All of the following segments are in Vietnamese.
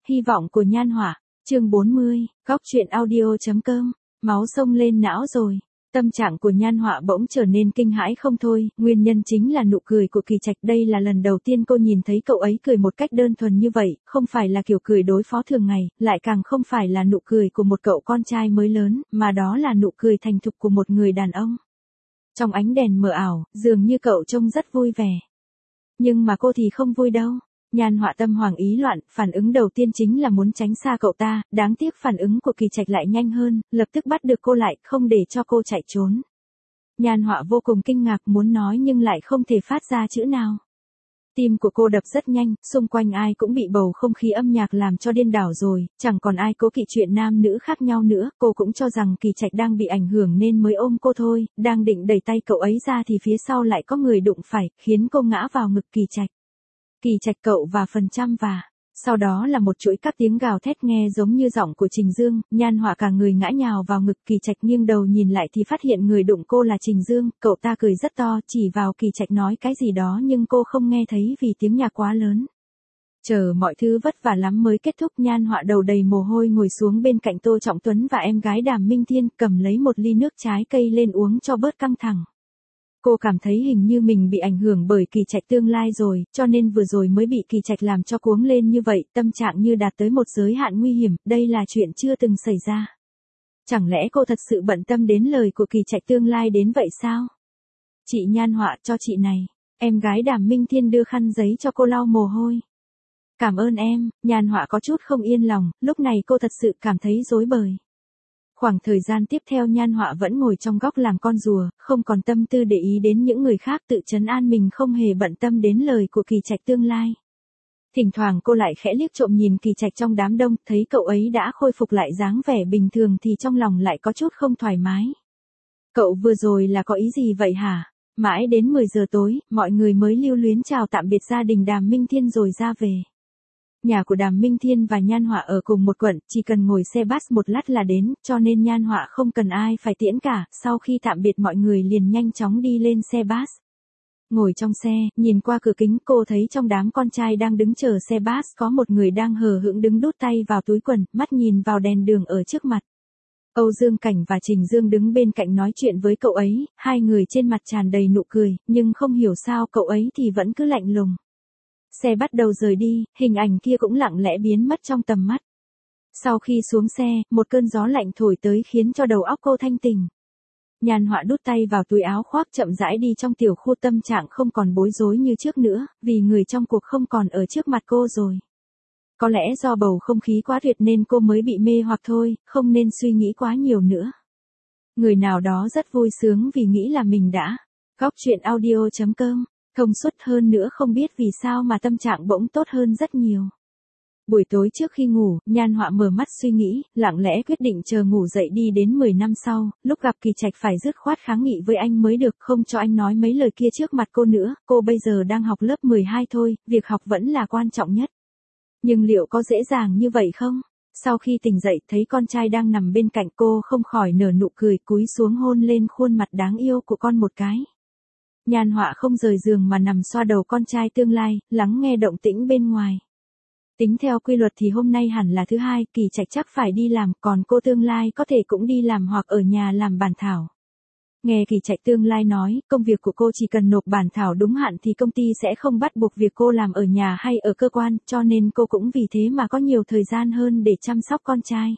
Hy vọng của Nhan Họa, chương 40, góc truyện audio.com, máu sông lên não rồi. Tâm trạng của Nhan Họa bỗng trở nên kinh hãi không thôi, nguyên nhân chính là nụ cười của Kỳ Trạch. Đây là lần đầu tiên cô nhìn thấy cậu ấy cười một cách đơn thuần như vậy, không phải là kiểu cười đối phó thường ngày, lại càng không phải là nụ cười của một cậu con trai mới lớn, mà đó là nụ cười thành thục của một người đàn ông. Trong ánh đèn mờ ảo, dường như cậu trông rất vui vẻ. Nhưng mà cô thì không vui đâu. Nhan Họa tâm hoảng ý loạn, phản ứng đầu tiên chính là muốn tránh xa cậu ta, đáng tiếc phản ứng của Kỳ Trạch lại nhanh hơn, lập tức bắt được cô lại, không để cho cô chạy trốn. Nhan Họa vô cùng kinh ngạc, muốn nói nhưng lại không thể phát ra chữ nào. Tim của cô đập rất nhanh, xung quanh ai cũng bị bầu không khí âm nhạc làm cho điên đảo rồi, chẳng còn ai cố kỵ chuyện nam nữ khác nhau nữa, cô cũng cho rằng Kỳ Trạch đang bị ảnh hưởng nên mới ôm cô thôi, đang định đẩy tay cậu ấy ra thì phía sau lại có người đụng phải, khiến cô ngã vào ngực Kỳ Trạch. Kỳ Trạch cậu và phần trăm và. Sau đó là một chuỗi các tiếng gào thét nghe giống như giọng của Trình Dương, Nhan Họa cả người ngã nhào vào ngực Kỳ Trạch, nghiêng đầu nhìn lại thì phát hiện người đụng cô là Trình Dương, cậu ta cười rất to, chỉ vào Kỳ Trạch nói cái gì đó nhưng cô không nghe thấy vì tiếng nhạc quá lớn. Chờ mọi thứ vất vả lắm mới kết thúc, Nhan Họa đầu đầy mồ hôi ngồi xuống bên cạnh Tô Trọng Tuấn và em gái Đàm Minh Thiên, cầm lấy một ly nước trái cây lên uống cho bớt căng thẳng. Cô cảm thấy hình như mình bị ảnh hưởng bởi Kỳ Trạch tương lai rồi, cho nên vừa rồi mới bị Kỳ Trạch làm cho cuống lên như vậy, tâm trạng như đạt tới một giới hạn nguy hiểm, đây là chuyện chưa từng xảy ra. Chẳng lẽ cô thật sự bận tâm đến lời của Kỳ Trạch tương lai đến vậy sao? Chị Nhan Họa, cho chị này. Em gái Đàm Minh Thiên đưa khăn giấy cho cô lau mồ hôi. Cảm ơn em. Nhan Họa có chút không yên lòng, lúc này cô thật sự cảm thấy rối bời. Khoảng thời gian tiếp theo Nhan Họa vẫn ngồi trong góc làm con rùa, không còn tâm tư để ý đến những người khác, tự trấn an mình không hề bận tâm đến lời của Kỳ Trạch tương lai. Thỉnh thoảng cô lại khẽ liếc trộm nhìn Kỳ Trạch trong đám đông, thấy cậu ấy đã khôi phục lại dáng vẻ bình thường thì trong lòng lại có chút không thoải mái. Cậu vừa rồi là có ý gì vậy hả? Mãi đến 10 giờ tối, mọi người mới lưu luyến chào tạm biệt gia đình Đàm Minh Thiên rồi ra về. Nhà của Đàm Minh Thiên và Nhan Họa ở cùng một quận, chỉ cần ngồi xe bus một lát là đến, cho nên Nhan Họa không cần ai phải tiễn cả, sau khi tạm biệt mọi người liền nhanh chóng đi lên xe bus. Ngồi trong xe, nhìn qua cửa kính cô thấy trong đám con trai đang đứng chờ xe bus có một người đang hờ hững đứng đút tay vào túi quần, mắt nhìn vào đèn đường ở trước mặt. Âu Dương Cảnh và Trình Dương đứng bên cạnh nói chuyện với cậu ấy, hai người trên mặt tràn đầy nụ cười, nhưng không hiểu sao cậu ấy thì vẫn cứ lạnh lùng. Xe bắt đầu rời đi, hình ảnh kia cũng lặng lẽ biến mất trong tầm mắt. Sau khi xuống xe, một cơn gió lạnh thổi tới khiến cho đầu óc cô thanh tỉnh. Nhan Họa đút tay vào túi áo khoác chậm rãi đi trong tiểu khu, tâm trạng không còn bối rối như trước nữa, vì người trong cuộc không còn ở trước mặt cô rồi. Có lẽ do bầu không khí quá tuyệt nên cô mới bị mê hoặc thôi, không nên suy nghĩ quá nhiều nữa. Người nào đó rất vui sướng vì nghĩ là mình đã. Góc truyện audio.com, thông suốt hơn nữa không biết vì sao mà tâm trạng bỗng tốt hơn rất nhiều. Buổi tối trước khi ngủ, Nhan Họa mở mắt suy nghĩ, lặng lẽ quyết định chờ ngủ dậy đi đến 10 năm sau, lúc gặp Kỳ Trạch phải dứt khoát kháng nghị với anh mới được, không cho anh nói mấy lời kia trước mặt cô nữa, cô bây giờ đang học lớp 12 thôi, việc học vẫn là quan trọng nhất. Nhưng liệu có dễ dàng như vậy không? Sau khi tỉnh dậy thấy con trai đang nằm bên cạnh cô không khỏi nở nụ cười, cúi xuống hôn lên khuôn mặt đáng yêu của con một cái. Nhan Họa không rời giường mà nằm xoa đầu con trai tương lai, lắng nghe động tĩnh bên ngoài. Tính theo quy luật thì hôm nay hẳn là thứ hai, Kỳ Trạch chắc phải đi làm, còn cô tương lai có thể cũng đi làm hoặc ở nhà làm bản thảo. Nghe Kỳ Trạch tương lai nói, công việc của cô chỉ cần nộp bản thảo đúng hạn thì công ty sẽ không bắt buộc việc cô làm ở nhà hay ở cơ quan, cho nên cô cũng vì thế mà có nhiều thời gian hơn để chăm sóc con trai.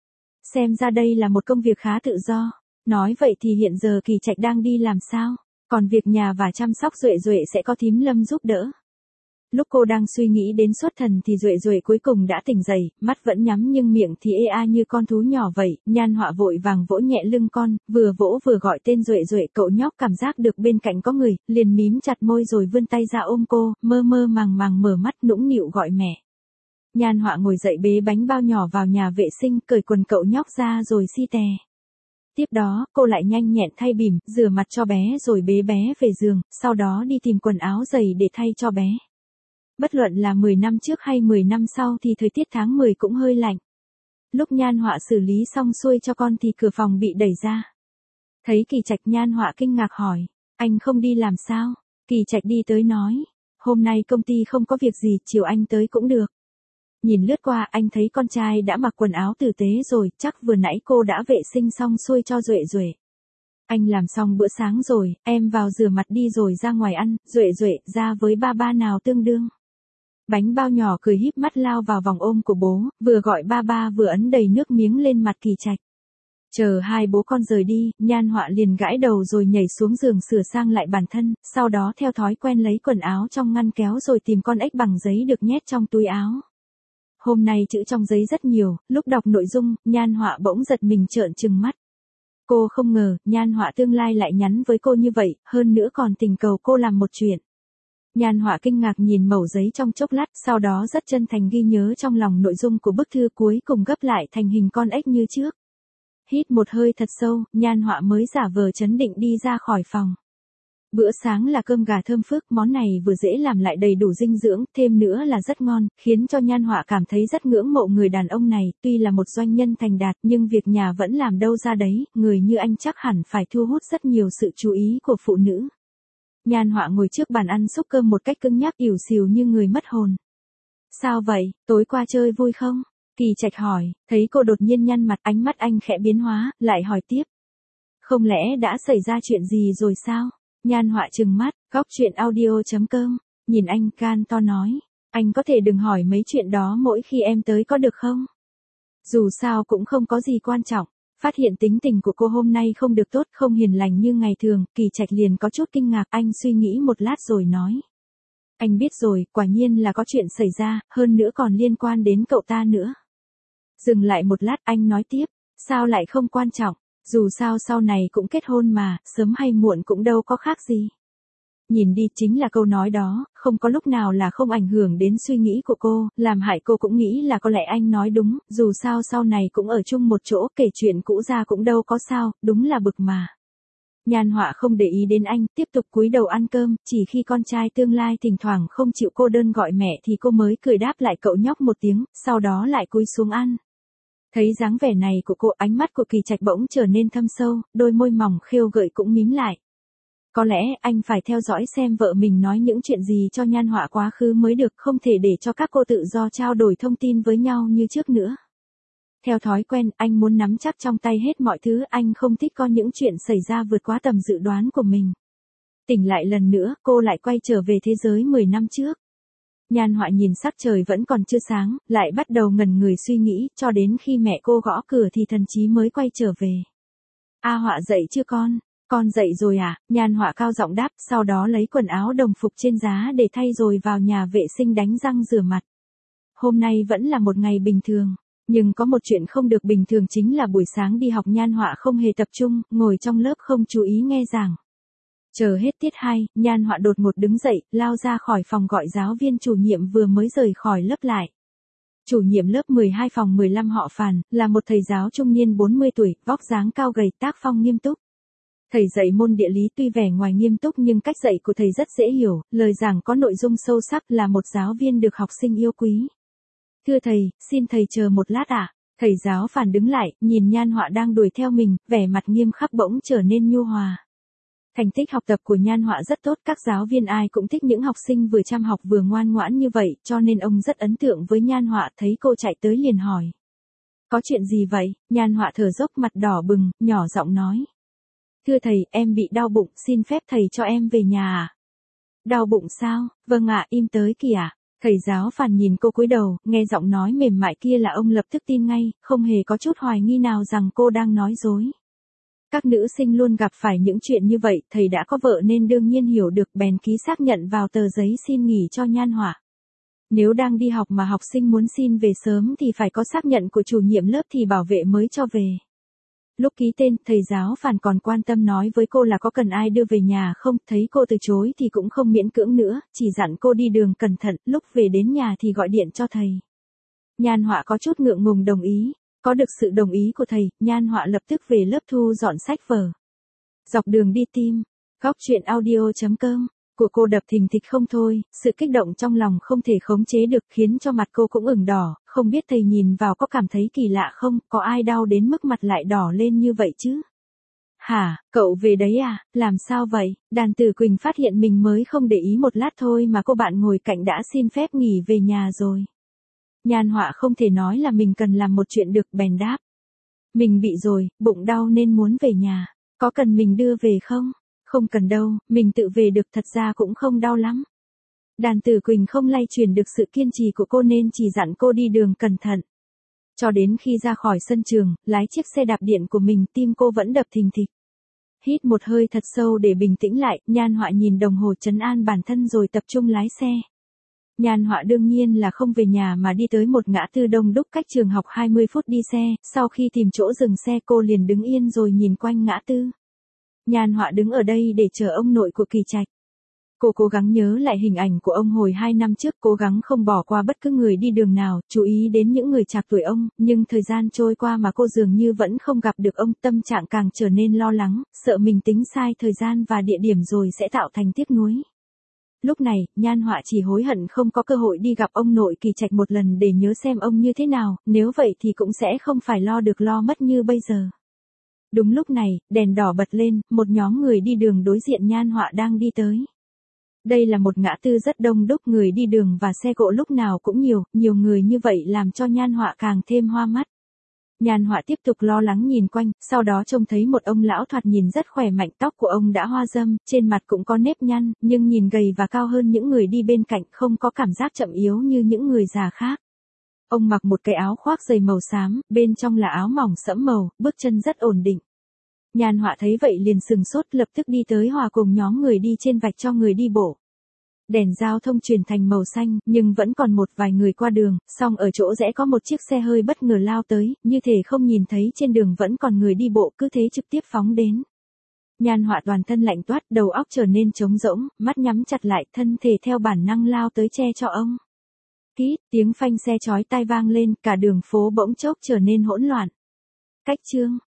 Xem ra đây là một công việc khá tự do. Nói vậy thì hiện giờ Kỳ Trạch đang đi làm sao? Còn việc nhà và chăm sóc Duệ Duệ sẽ có thím Lâm giúp đỡ. Lúc cô đang suy nghĩ đến xuất thần thì Duệ Duệ cuối cùng đã tỉnh dậy, mắt vẫn nhắm nhưng miệng thì ê a như con thú nhỏ vậy. Nhan Họa vội vàng vỗ nhẹ lưng con, vừa vỗ vừa gọi tên Duệ Duệ, cậu nhóc cảm giác được bên cạnh có người, liền mím chặt môi rồi vươn tay ra ôm cô, mơ mơ màng màng mở mắt nũng nịu gọi mẹ. Nhan Họa ngồi dậy bế bánh bao nhỏ vào nhà vệ sinh, cởi quần cậu nhóc ra rồi si tè. Tiếp đó, cô lại nhanh nhẹn thay bỉm, rửa mặt cho bé rồi bế bé về giường, sau đó đi tìm quần áo giày để thay cho bé. Bất luận là 10 năm trước hay 10 năm sau thì thời tiết tháng 10 cũng hơi lạnh. Lúc Nhan Họa xử lý xong xuôi cho con thì cửa phòng bị đẩy ra. Thấy Kỳ Trạch, Nhan Họa kinh ngạc hỏi, anh không đi làm sao? Kỳ Trạch đi tới nói, hôm nay công ty không có việc gì, chiều anh tới cũng được. Nhìn lướt qua anh thấy con trai đã mặc quần áo tử tế rồi, chắc vừa nãy cô đã vệ sinh xong xuôi cho Duệ Duệ. Anh làm xong bữa sáng rồi, em vào rửa mặt đi rồi ra ngoài ăn, Duệ Duệ ra với ba ba nào tương đương. Bánh bao nhỏ cười híp mắt lao vào vòng ôm của bố, vừa gọi ba ba vừa ấn đầy nước miếng lên mặt Kỳ Trạch. Chờ hai bố con rời đi, Nhan Họa liền gãi đầu rồi nhảy xuống giường sửa sang lại bản thân, sau đó theo thói quen lấy quần áo trong ngăn kéo rồi tìm con ếch bằng giấy được nhét trong túi áo. Hôm nay chữ trong giấy rất nhiều, lúc đọc nội dung, Nhan Họa bỗng giật mình trợn trừng mắt. Cô không ngờ, Nhan Họa tương lai lại nhắn với cô như vậy, hơn nữa còn tình cầu cô làm một chuyện. Nhan Họa kinh ngạc nhìn mẩu giấy trong chốc lát, sau đó rất chân thành ghi nhớ trong lòng nội dung của bức thư cuối cùng gấp lại thành hình con ếch như trước. Hít một hơi thật sâu, Nhan Họa mới giả vờ trấn định đi ra khỏi phòng. Bữa sáng là cơm gà thơm phức, món này vừa dễ làm lại đầy đủ dinh dưỡng, thêm nữa là rất ngon, khiến cho Nhan Họa cảm thấy rất ngưỡng mộ người đàn ông này, tuy là một doanh nhân thành đạt nhưng việc nhà vẫn làm đâu ra đấy, người như anh chắc hẳn phải thu hút rất nhiều sự chú ý của phụ nữ. Nhan Họa ngồi trước bàn ăn xúc cơm một cách cứng nhắc ỉu xìu như người mất hồn. Sao vậy, tối qua chơi vui không? Kỳ Trạch hỏi, thấy cô đột nhiên nhăn mặt, ánh mắt anh khẽ biến hóa, lại hỏi tiếp. Không lẽ đã xảy ra chuyện gì rồi sao? Nhan Họa trừng mắt, góc chuyện audio.com, nhìn anh can to nói, anh có thể đừng hỏi mấy chuyện đó mỗi khi em tới có được không? Dù sao cũng không có gì quan trọng. Phát hiện tính tình của cô hôm nay không được tốt, không hiền lành như ngày thường, Kỳ Trạch liền có chút kinh ngạc, anh suy nghĩ một lát rồi nói. Anh biết rồi, quả nhiên là có chuyện xảy ra, hơn nữa còn liên quan đến cậu ta nữa. Dừng lại một lát, anh nói tiếp, sao lại không quan trọng, dù sao sau này cũng kết hôn mà, sớm hay muộn cũng đâu có khác gì. Nhìn đi, chính là câu nói đó, không có lúc nào là không ảnh hưởng đến suy nghĩ của cô, làm hại cô cũng nghĩ là có lẽ anh nói đúng, dù sao sau này cũng ở chung một chỗ, kể chuyện cũ ra cũng đâu có sao, đúng là bực mà. Nhan Họa không để ý đến anh, tiếp tục cúi đầu ăn cơm, chỉ khi con trai tương lai thỉnh thoảng không chịu cô đơn gọi mẹ thì cô mới cười đáp lại cậu nhóc một tiếng, sau đó lại cúi xuống ăn. Thấy dáng vẻ này của cô, ánh mắt của Kỳ Trạch bỗng trở nên thâm sâu, đôi môi mỏng khêu gợi cũng mím lại. Có lẽ anh phải theo dõi xem vợ mình nói những chuyện gì cho Nhan Họa quá khứ mới được, không thể để cho các cô tự do trao đổi thông tin với nhau như trước nữa. Theo thói quen, anh muốn nắm chắc trong tay hết mọi thứ, anh không thích coi những chuyện xảy ra vượt quá tầm dự đoán của mình. Tỉnh lại lần nữa, cô lại quay trở về thế giới 10 năm trước. Nhan Họa nhìn sắc trời vẫn còn chưa sáng, lại bắt đầu ngẩn người suy nghĩ, cho đến khi mẹ cô gõ cửa thì thần trí mới quay trở về. A Họa dậy chưa con? Con dậy rồi à? Nhan Họa cao giọng đáp, sau đó lấy quần áo đồng phục trên giá để thay rồi vào nhà vệ sinh đánh răng rửa mặt. Hôm nay vẫn là một ngày bình thường, nhưng có một chuyện không được bình thường chính là buổi sáng đi học Nhan Họa không hề tập trung, ngồi trong lớp không chú ý nghe giảng. Chờ hết tiết 2, Nhan Họa đột ngột đứng dậy, lao ra khỏi phòng gọi giáo viên chủ nhiệm vừa mới rời khỏi lớp lại. Chủ nhiệm lớp 12 phòng 15 họ Phàn, là một thầy giáo trung niên 40 tuổi, vóc dáng cao gầy, tác phong nghiêm túc. Thầy dạy môn địa lý tuy vẻ ngoài nghiêm túc nhưng cách dạy của thầy rất dễ hiểu, lời giảng có nội dung sâu sắc, là một giáo viên được học sinh yêu quý. Thưa thầy, xin thầy chờ một lát ạ. Thầy giáo Phàn đứng lại, nhìn Nhan Họa đang đuổi theo mình, vẻ mặt nghiêm khắc bỗng trở nên nhu hòa. Thành tích học tập của Nhan Họa rất tốt, các giáo viên ai cũng thích những học sinh vừa chăm học vừa ngoan ngoãn như vậy, cho nên ông rất ấn tượng với Nhan Họa, thấy cô chạy tới liền hỏi. Có chuyện gì vậy? Nhan Họa thở dốc mặt đỏ bừng, nhỏ giọng nói. Thưa thầy, em bị đau bụng, xin phép thầy cho em về nhà à? Đau bụng sao? Vâng ạ, im tới kìa. Thầy giáo Phàn nhìn cô cúi đầu, nghe giọng nói mềm mại kia là ông lập tức tin ngay, không hề có chút hoài nghi nào rằng cô đang nói dối. Các nữ sinh luôn gặp phải những chuyện như vậy, thầy đã có vợ nên đương nhiên hiểu được, bèn ký xác nhận vào tờ giấy xin nghỉ cho Nhan Họa. Nếu đang đi học mà học sinh muốn xin về sớm thì phải có xác nhận của chủ nhiệm lớp thì bảo vệ mới cho về. Lúc ký tên, thầy giáo Phàn còn quan tâm nói với cô là có cần ai đưa về nhà không, thấy cô từ chối thì cũng không miễn cưỡng nữa, chỉ dặn cô đi đường cẩn thận, lúc về đến nhà thì gọi điện cho thầy. Nhan Họa có chút ngượng ngùng đồng ý. Có được sự đồng ý của thầy, Nhan Họa lập tức về lớp thu dọn sách vở. Dọc đường đi tim, góc chuyện audio.com, của cô đập thình thịch không thôi, sự kích động trong lòng không thể khống chế được khiến cho mặt cô cũng ửng đỏ, không biết thầy nhìn vào có cảm thấy kỳ lạ không, có ai đau đến mức mặt lại đỏ lên như vậy chứ? Hả, cậu về đấy à, làm sao vậy? Đàn Tử Quỳnh phát hiện mình mới không để ý một lát thôi mà cô bạn ngồi cạnh đã xin phép nghỉ về nhà rồi. Nhan Họa không thể nói là mình cần làm một chuyện được bèn đáp. Mình bị rồi, bụng đau nên muốn về nhà. Có cần mình đưa về không? Không cần đâu, mình tự về được, thật ra cũng không đau lắm. Đàn Tử Quỳnh không lay truyền được sự kiên trì của cô nên chỉ dặn cô đi đường cẩn thận. Cho đến khi ra khỏi sân trường, lái chiếc xe đạp điện của mình, tim cô vẫn đập thình thịch. Hít một hơi thật sâu để bình tĩnh lại, Nhan Họa nhìn đồng hồ trấn an bản thân rồi tập trung lái xe. Nhan Họa đương nhiên là không về nhà mà đi tới một ngã tư đông đúc cách trường học 20 phút đi xe, sau khi tìm chỗ dừng xe cô liền đứng yên rồi nhìn quanh ngã tư. Nhan Họa đứng ở đây để chờ ông nội của Kỳ Trạch. Cô cố gắng nhớ lại hình ảnh của ông hồi 2 năm trước, cố gắng không bỏ qua bất cứ người đi đường nào, chú ý đến những người trạc tuổi ông, nhưng thời gian trôi qua mà cô dường như vẫn không gặp được ông, tâm trạng càng trở nên lo lắng, sợ mình tính sai thời gian và địa điểm rồi sẽ tạo thành tiếc nuối. Lúc này, Nhan Họa chỉ hối hận không có cơ hội đi gặp ông nội Kỳ Trạch một lần để nhớ xem ông như thế nào, nếu vậy thì cũng sẽ không phải lo được lo mất như bây giờ. Đúng lúc này, đèn đỏ bật lên, một nhóm người đi đường đối diện Nhan Họa đang đi tới. Đây là một ngã tư rất đông đúc, người đi đường và xe cộ lúc nào cũng nhiều người như vậy làm cho Nhan Họa càng thêm hoa mắt. Nhan Họa tiếp tục lo lắng nhìn quanh, sau đó trông thấy một ông lão thoạt nhìn rất khỏe mạnh, tóc của ông đã hoa râm, trên mặt cũng có nếp nhăn, nhưng nhìn gầy và cao hơn những người đi bên cạnh, không có cảm giác chậm yếu như những người già khác. Ông mặc một cái áo khoác dày màu xám, bên trong là áo mỏng sẫm màu, bước chân rất ổn định. Nhan Họa thấy vậy liền sừng sốt, lập tức đi tới hòa cùng nhóm người đi trên vạch cho người đi bộ. Đèn giao thông chuyển thành màu xanh, nhưng vẫn còn một vài người qua đường, song ở chỗ rẽ có một chiếc xe hơi bất ngờ lao tới, như thể không nhìn thấy trên đường vẫn còn người đi bộ, cứ thế trực tiếp phóng đến. Nhan Họa toàn thân lạnh toát, đầu óc trở nên trống rỗng, mắt nhắm chặt lại, thân thể theo bản năng lao tới che cho ông. Kít, tiếng phanh xe chói tai vang lên, cả đường phố bỗng chốc trở nên hỗn loạn. Cách chương